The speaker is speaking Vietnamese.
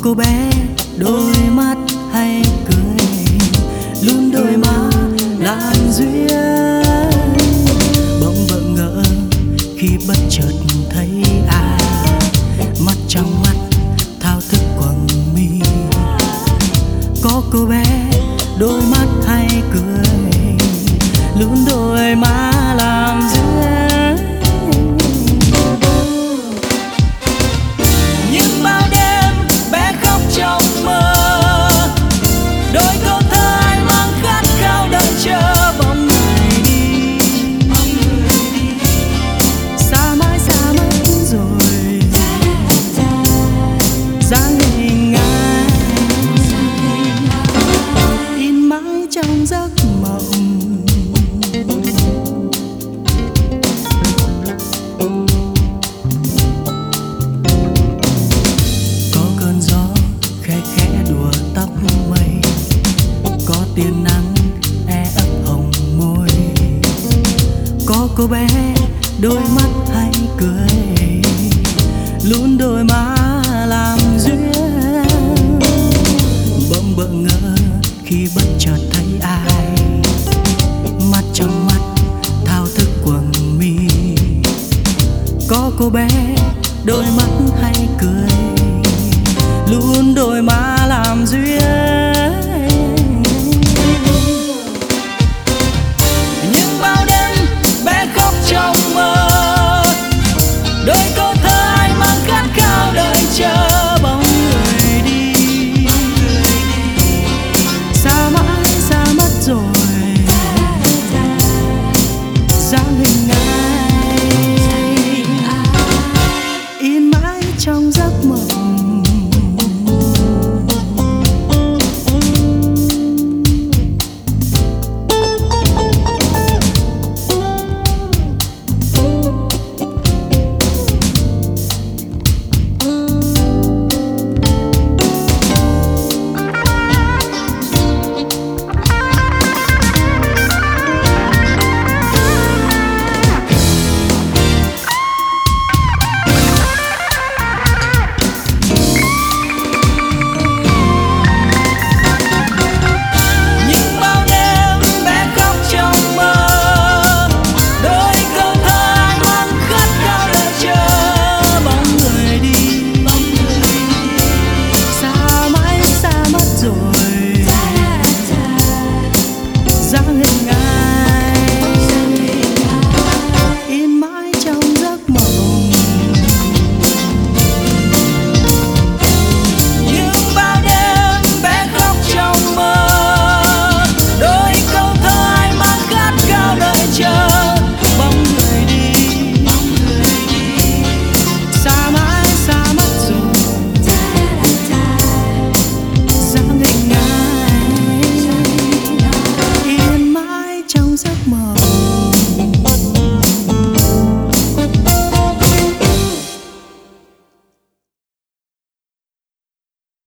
cô bé đôi mắt hay cười, luôn đôi má lan duyên. Bỗng bỡ ngỡ khi bất chợt thấy ai, mắt trong mắt thao thức quầng mi. Có cô bé đôi mắt hay cười, luôn đôi má làm duyên. Nhưng bao đêm bé khóc trong mơ, đôi câu thơ ai mang khát khao đợi chờ bóng người đi. Xa mãi rồi, dáng hình ai in mãi trong giấc mộng. Có cơn gió khẽ khẽ đùa tóc mây, có tia nắng e ấp hồng môi. Có cô bé đôi mắt hay cười, luôn đôi má làm duyên. Bỗng bỡ ngỡ khi bất chợt thấy ai, mắt trong mắt thao thức quầng mi. Có cô bé đôi mắt hay cười, luôn đôi má làm duyên. Nhưng bao đêm bé khóc trong mơ, đôi câu thơ ai mang khát khao đợi chờ bóng người đi. Xa mãi xa mất rồi, dáng hình ai in mãi trong giấc mộng. Dáng hình ai in mãi trong giấc mộng. Nhưng bao đêm bé khóc trong mơ, đôi câu thơ ai mang khát khao đợi chờ bóng người đi. Xa mãi xa mất rồi, dáng hình ai in mãi trong giấc mộng.